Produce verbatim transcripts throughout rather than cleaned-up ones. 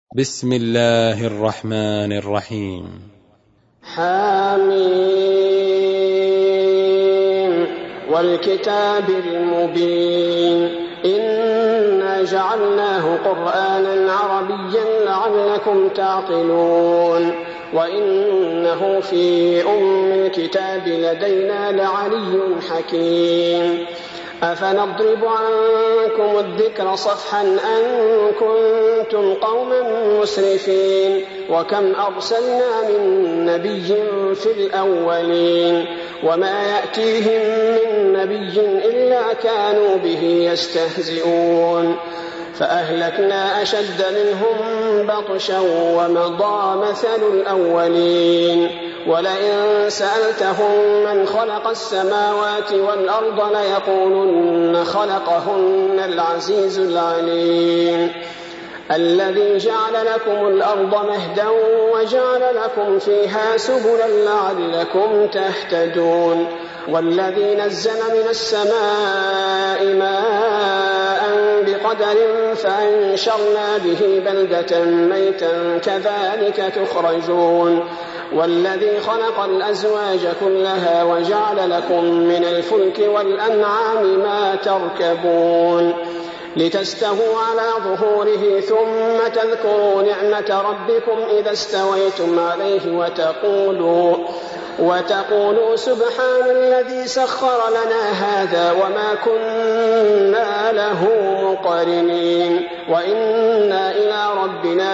بسم الله الرحمن الرحيم. حميم والكتاب المبين إنا جعلناه قرآنا عربيا لعلكم تعقلون وإنه في أم الكتاب لدينا لعلي حكيم أفنضرب عنكم الذكر صفحا أن كنتم قوما مسرفين وكم أرسلنا من نبي في الأولين وما يأتيهم من نبي إلا كانوا به يستهزئون فأهلكنا أشد منهم بطشا ومضى مثل الأولين ولئن سألتهم من خلق السماوات والأرض ليقولن خلقهن العزيز العليم الذي جعل لكم الأرض مهدا وجعل لكم فيها سبلا لعلكم تهتدون والذي نزل من السماء ماء بقدر فأنشرنا به بلدة ميتا كذلك تخرجون والذي خلق الأزواج كلها وجعل لكم من الفلك والأنعام ما تركبون لتستووا على ظهوره ثم تذكروا نعمة ربكم إذا استويتم عليه وتقولوا, وتقولوا سبحان الذي سخر لنا هذا وما كنا له مقرنين وإنا إلى ربنا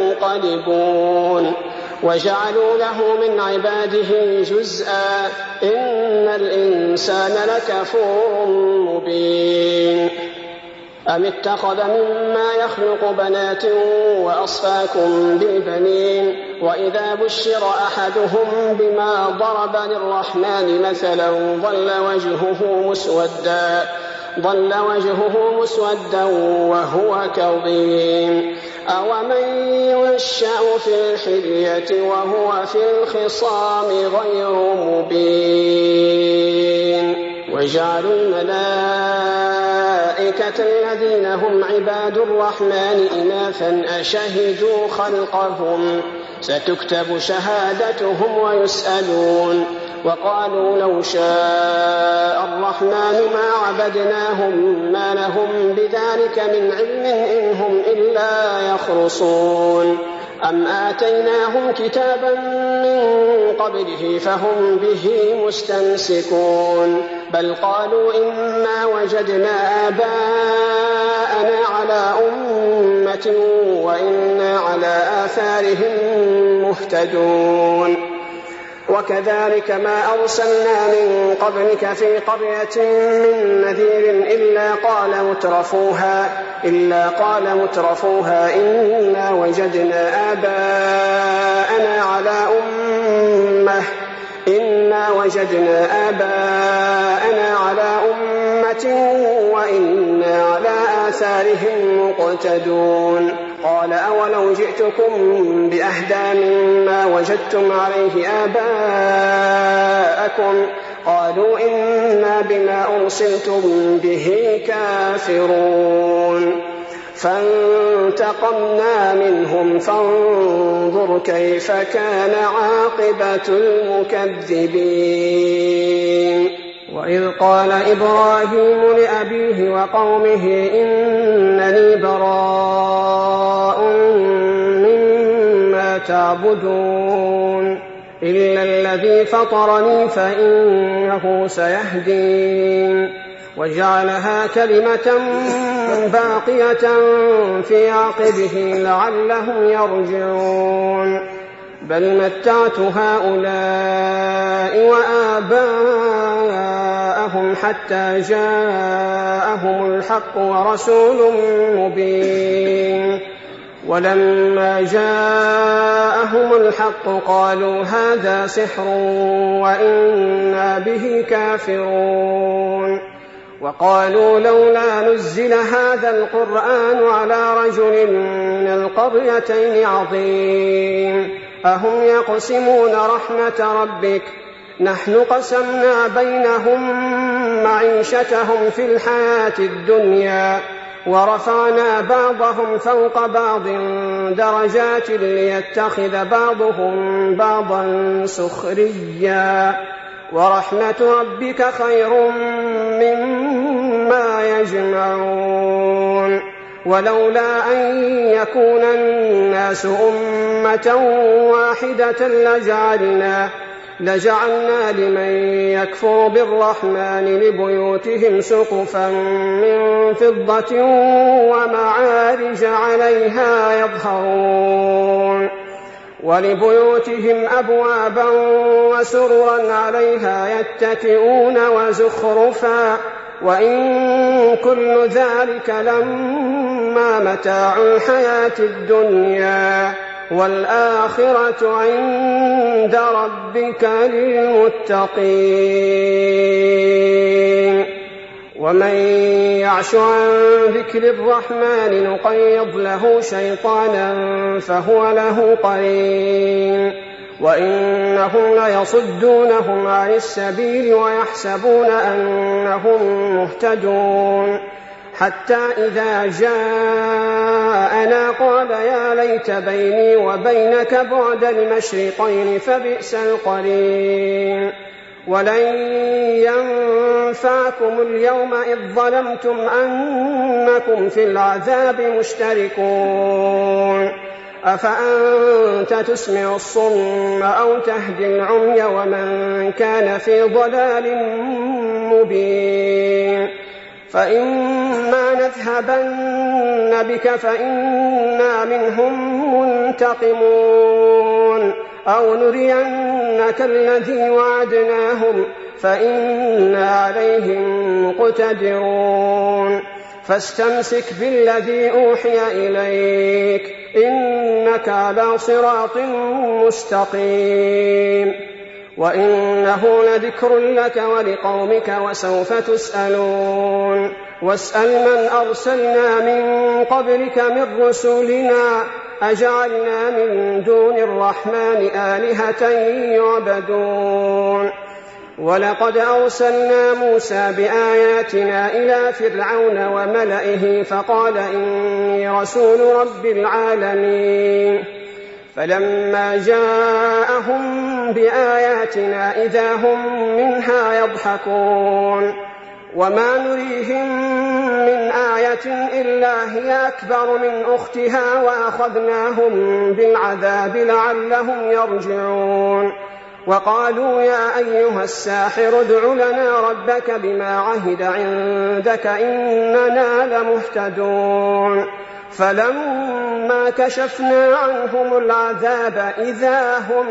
لمنقلبون وجعلوا له من عباده جزءا إن الإنسان لكفور مبين أم اتخذ مما يخلق بنات وأصفاكم بالبنين وإذا بشر أحدهم بما ضرب للرحمن مثلا ظل وجهه مسودا ظل وجهه مسودا وهو كظيم أومن ينشأ في الحلية وهو في الخصام غير مبين وجعلوا الملائكة الذين هم عباد الرحمن إناثا أشهدوا خلقهم ستكتب شهادتهم ويسألون وقالوا لو شاء الرحمن ما عبدناهم ما لهم بذلك من علم إن هم إلا يخرصون أم آتيناهم كتابا من قبله فهم به مستمسكون بل قالوا إنا وجدنا آباءنا على أمة وإنا على آثارهم مهتدون وكذلك ما أرسلنا من قبلك في قرية من نذير إلا قال مترفوها إلا قال مترفوها إنا وجدنا آباءنا على أمة إنا وجدنا آباءنا على أمة وإنا على آثارهم مقتدون قال أولو جئتكم بأهدى مما وجدتم عليه آباءكم قالوا إنا بما أرسلتم به كافرون فانتقمنا منهم فانظر كيف كان عاقبة المكذبين وإذ قال إبراهيم لأبيه وقومه إنني براء مما تعبدون إلا الذي فطرني فإنه سيهدين وجعلها كلمة باقية في عقبه لعلهم يرجعون بل متعت هؤلاء وآباءهم حتى جاءهم الحق ورسول مبين ولما جاءهم الحق قالوا هذا سحر وإنا به كافرون وقالوا لولا نزل هذا القرآن على رجل من القريتين عظيم أهم يقسمون رحمة ربك نحن قسمنا بينهم معيشتهم في الحياة الدنيا ورفعنا بعضهم فوق بعض درجات ليتخذ بعضهم بعضا سخريا ورحمة ربك خير مما يجمعون ولولا أن يكون الناس أمة واحدة لجعلنا لجعلنا لمن يكفر بالرحمن لبيوتهم سقفا من فضة ومعارج عليها يظهرون ولبيوتهم أبوابا وسررا عليها يتكئون وزخرفا وإن كل ذلك لما متاع الحياة الدنيا والآخرة عند ربك للمتقين ومن يعش عن ذكر الرحمن نقيض له شيطانا فهو له قرين وإنهم ليصدونهم عن السبيل ويحسبون أنهم مهتدون حتى إذا جاءنا قال يا ليت بيني وبينك بعد المشرقين فبئس القرين ولن ينفعكم اليوم إذ ظلمتم أنكم في العذاب مشتركون أفأنت تسمع الصم أو تهدي العمي ومن كان في ضلال مبين فإما نذهبن بك فإنا منهم منتقمون أو نرينك الذي وعدناهم فإنا عليهم مقتدرون فاستمسك بالذي أوحي إليك إنك على صراط مستقيم وإنه لذكر لك ولقومك وسوف تسألون واسأل من أرسلنا من قبلك من رسلنا أجعلنا من دون الرحمن آلهة يعبدون ولقد أرسلنا موسى بآياتنا إلى فرعون وملئه فقال إني رسول رب العالمين فلما جاءهم بآياتنا إذا هم منها يضحكون وما نريهم من آية إلا هي أكبر من أختها وأخذناهم بالعذاب لعلهم يرجعون وقالوا يا أيها الساحر ادع لنا ربك بما عهد عندك إننا لمهتدون فلما كشفنا عنهم العذاب إذا هم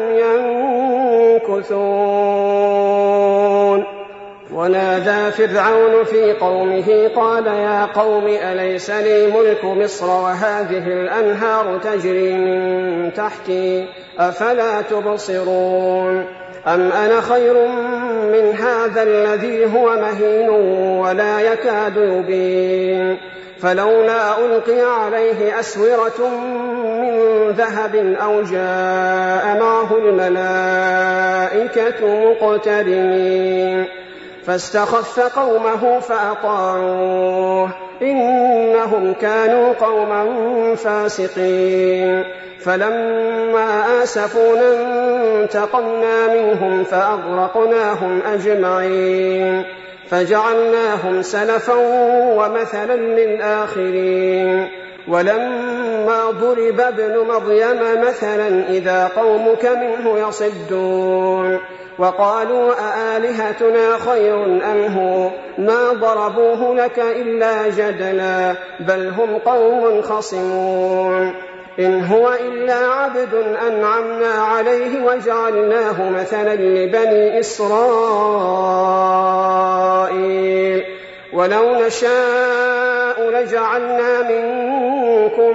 ينكثون ونادى فرعون في قومه قال يا قوم أليس لي ملك مصر وهذه الأنهار تجري من تحتي أفلا تبصرون أم أنا خير من هذا الذي هو مهين ولا يكاد يبين فلولا ألقي عليه أسورة من ذهب أو جاء معه الملائكة مقترنين فاستخف قومه فأطاعوه إنهم كانوا قوما فاسقين فلما آسفونا انتقمنا منهم فأغرقناهم أجمعين فجعلناهم سلفا ومثلا للآخرين ولما ضرب ابن مريم مثلا إذا قومك منه يصدون وقالوا أآلهتنا خير أم هو ما ضربوه لك إلا جدلا بل هم قوم خصمون إن هو إلا عبد أنعمنا عليه وجعلناه مثلا لبني إسرائيل ولو نشاء لجعلنا منكم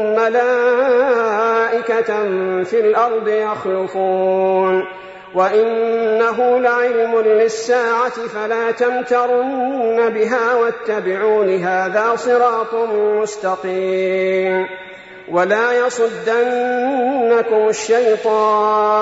ملائكة في الأرض يخلفون وإنه لعلم للساعة فلا تمترن بها واتبعون هذا صراط مستقيم ولا يصدنكم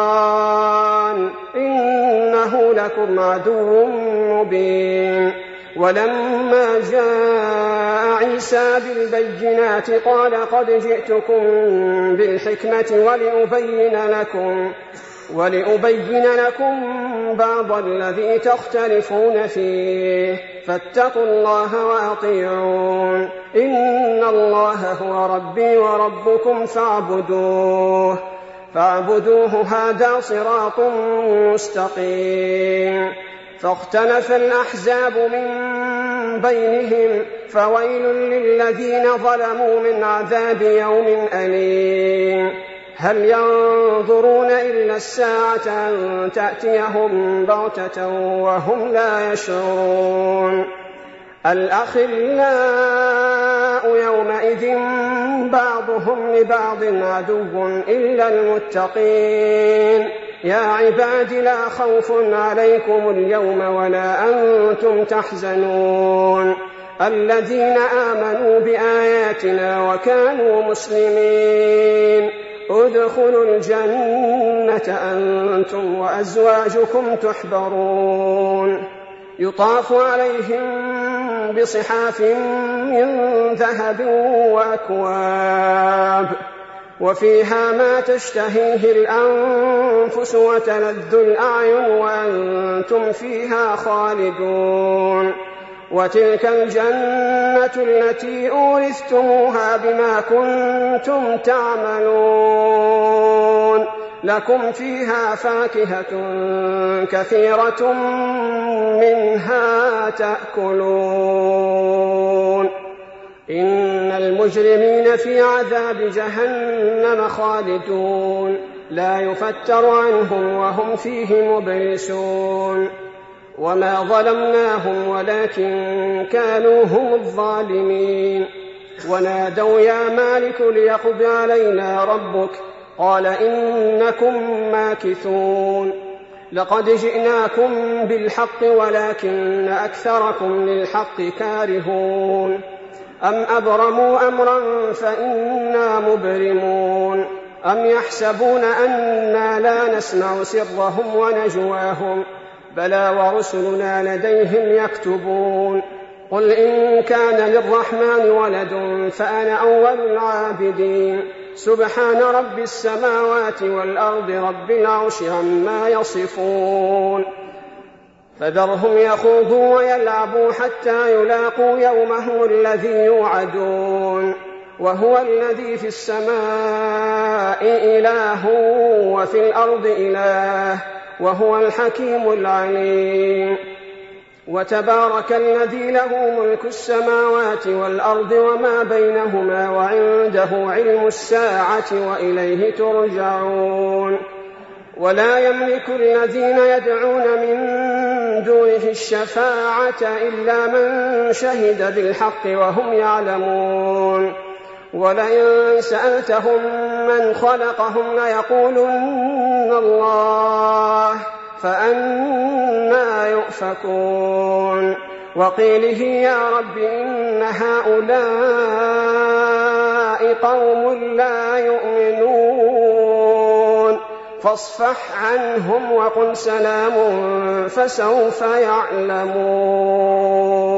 الشيطان إنه لكم عدو مبين ولما جاء عيسى بالبينات قال قد جئتكم بالحكمة ولأبين لكم, ولأبين لكم بعض الذي تختلفون فيه فاتقوا الله وأطيعون إن الله هو ربي وربكم فاعبدوه فاعبدوه هذا صراط مستقيم. فاختلف الأحزاب من بينهم فويل للذين ظلموا من عذاب يوم أليم. هل ينظرون إلا الساعة أن تأتيهم بغتة وهم لا يشعرون. الأخلاء يومئذ بعضهم لبعض عدو إلا المتقين. يا عباد لا خوف عليكم اليوم ولا أنتم تحزنون الذين آمنوا بآياتنا وكانوا مسلمين ادخلوا الجنة أنتم وأزواجكم تحبرون يطاف عليهم بصحاف من ذهب وأكواب وفيها ما تشتهيه الأنفس وتلذ الأعين وأنتم فيها خالدون. وتلك الجنة التي أورثتموها بما كنتم تعملون لكم فيها فاكهة كثيرة منها تأكلون. إن المجرمين في عذاب جهنم خالدون لا يفتر عنهم وهم فيه مبلسون. وما ظلمناهم ولكن كانوا هم الظالمين. ونادوا يا مالك ليقض علينا ربك قال إنكم ماكثون. لقد جئناكم بالحق ولكن أكثركم للحق كارهون. أم أبرموا أمرا فإنا مبرمون. أم يحسبون أنا لا نسمع سرهم ونجواهم بلى ورسلنا لديهم يكتبون. قل إن كان للرحمن ولد فأنا أول العابدين. سبحان رب السماوات والأرض رب العرش عما يصفون. فذرهم يخوضوا ويلعبوا حتى يلاقوا يومهم الذي يوعدون. وهو الذي في السماء إله وفي الأرض إله وهو الحكيم العليم. وتبارك الذي له ملك السماوات والأرض وما بينهما وعنده علم الساعة وإليه ترجعون. ولا يملك الذين يدعون من دونه الشفاعة إلا من شهد بالحق وهم يعلمون. ولئن سألتهم من خلقهم ليقولن الله فأنى يؤفكون. وقيله يا رب إن هؤلاء قوم لا يؤمنون فاصفح عنهم وقل سلام فسوف يعلمون.